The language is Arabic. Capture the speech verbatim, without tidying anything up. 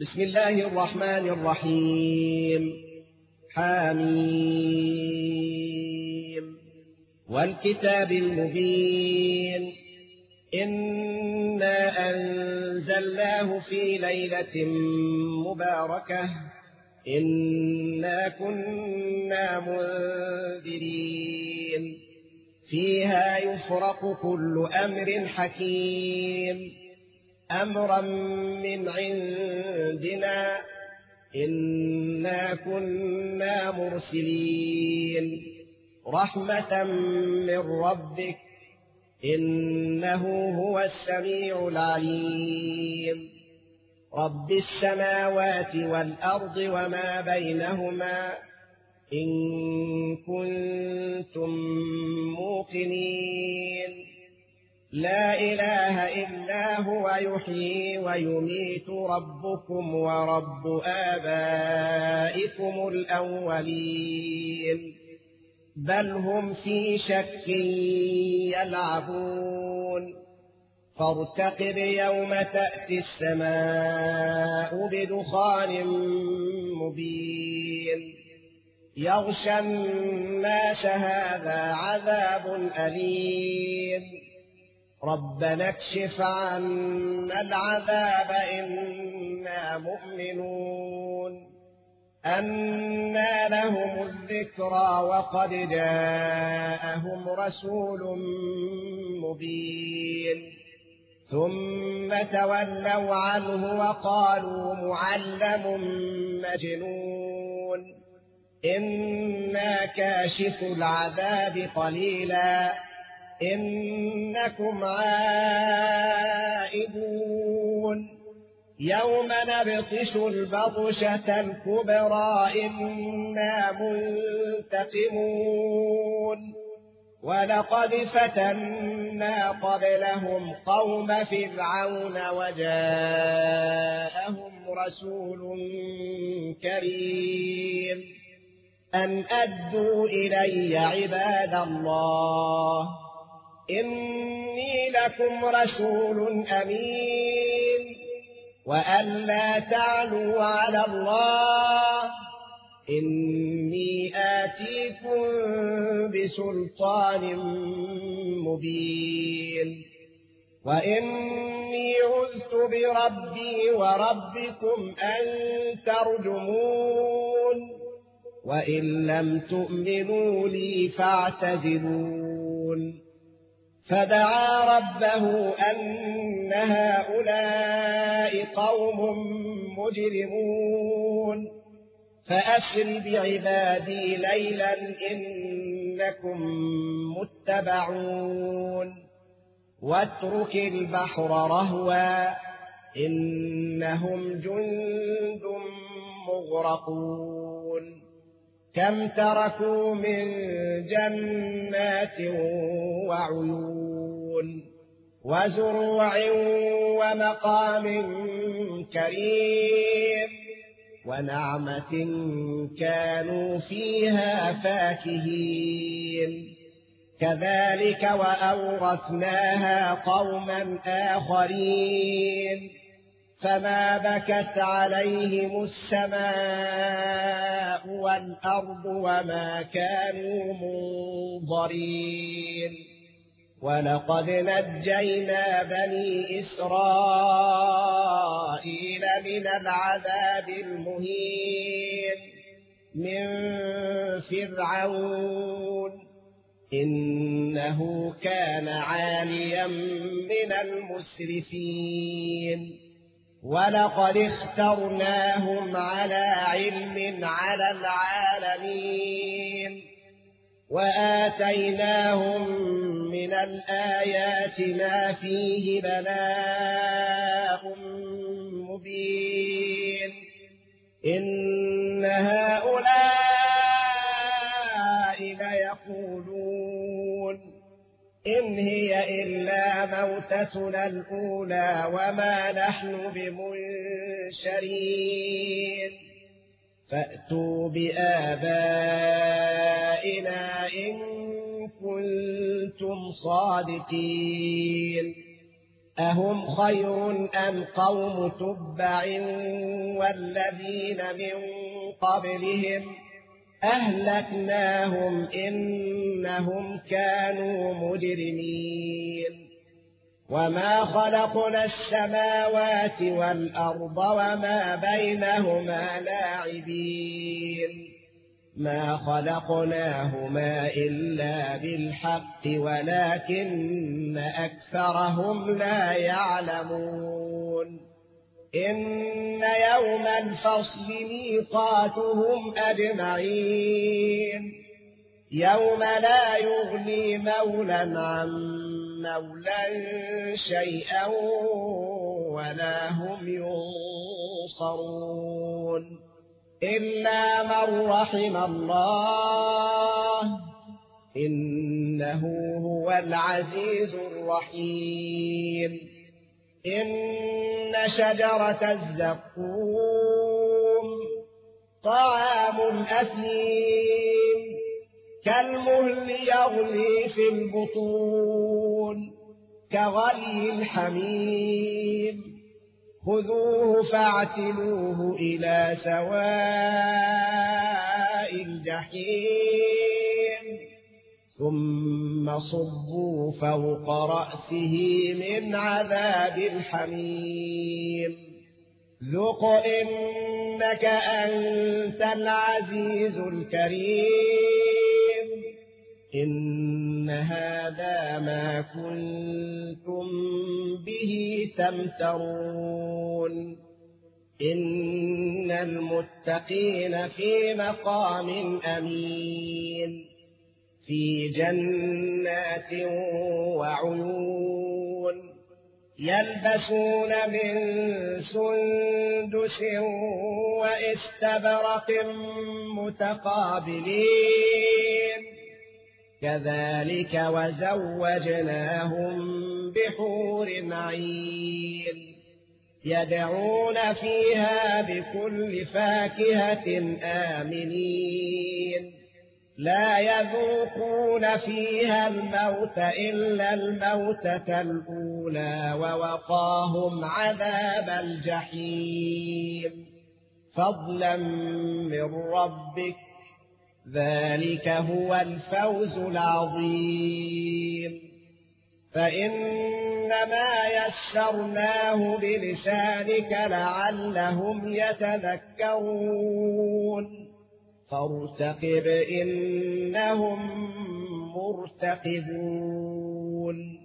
بسم الله الرحمن الرحيم. حميم والكتاب المبين. إنا أنزلناه في ليلة مباركة إنا كنا منذرين فيها يفرق كل أمر حكيم أمرا من عندنا إنا كنا مرسلين رحمة من ربك إنه هو السميع العليم. رب السماوات والأرض وما بينهما إن كنتم موقنين لا إله إلا هو يحيي ويميت ربكم ورب آبائكم الأولين بل هم في شك يلعبون فارتقب يوم تأتي السماء بدخان مبين يغشى الناس هذا عذاب أليم ربنا اكشف عنا العذاب إنا مؤمنون أنى لهم الذكرى وقد جاءهم رسول مبين ثم تولوا عنه وقالوا معلم مجنون إنا كاشف العذاب قليلا إنكم عائدون يوم نبطش البطشة الكبرى إنا منتقمون ولقد فتنا قبلهم قوم فرعون وجاءهم رسول كريم أن أدوا إلي عباد الله إني لكم رسول أمين وأن لا تعلوا على الله إني آتيكم بسلطان مبين وإني عذت بربي وربكم أن ترجمون وإن لم تؤمنوا لي فاعتزلون فدعا ربه أن هؤلاء قوم مجرمون فأسر بعبادي ليلا إنكم متبعون واترك البحر رهوا إنهم جند مغرقون كم تركوا من جنات وعيون وزروع ومقام كريم ونعمة كانوا فيها فاكهين كذلك وأورثناها قوما آخرين فما بكت عليهم السماء والأرض وما كانوا منظرين ولقد نجينا بني إسرائيل من العذاب المهين من فرعون إنه كان عاليا من المسرفين ولقد اخترناهم على علم على العالمين وآتيناهم من الآيات ما فيه بلاء مبين إن هؤلاء ليقولون إن هي إلا موتتنا الأولى وما نحن بمنشرين فأتوا بآبائنا إن كنتم صادقين أهم خير أم قوم تبع والذين من قبلهم أهلكناهم إنهم كانوا مجرمين وما خلقنا السماوات والأرض وما بينهما لاعبين ما خلقناهما إلا بالحق ولكن أكثرهم لا يعلمون إن يوم الفصل ميقاتهم أجمعين يوم لا يغني مولى عن مولى شيئا ولا هم ينصرون إلا من رحم الله إنه هو العزيز الرحيم إن شجرة الزقوم طعام الأثيم كالمهل يغلي في البطون كغلي الحميم خذوه فاعتلوه إلى سواء الجحيم ثم صبوا فوق رأسه من عذاب الحميم ذق إنك أنت العزيز الكريم إن هذا ما كنتم به تمترون إن المتقين في مقام أمين في جنات وعيون يلبسون من سندس واستبرق متقابلين كذلك وزوجناهم بحور عين يدعون فيها بكل فاكهة آمنين لا يذوقون فيها الموت إلا الموتة الأولى ووقاهم عذاب الجحيم فضلا من ربك ذلك هو الفوز العظيم فإنما يسرناه بلسانك لعلهم يتذكرون فارتقب إنهم مرتقبون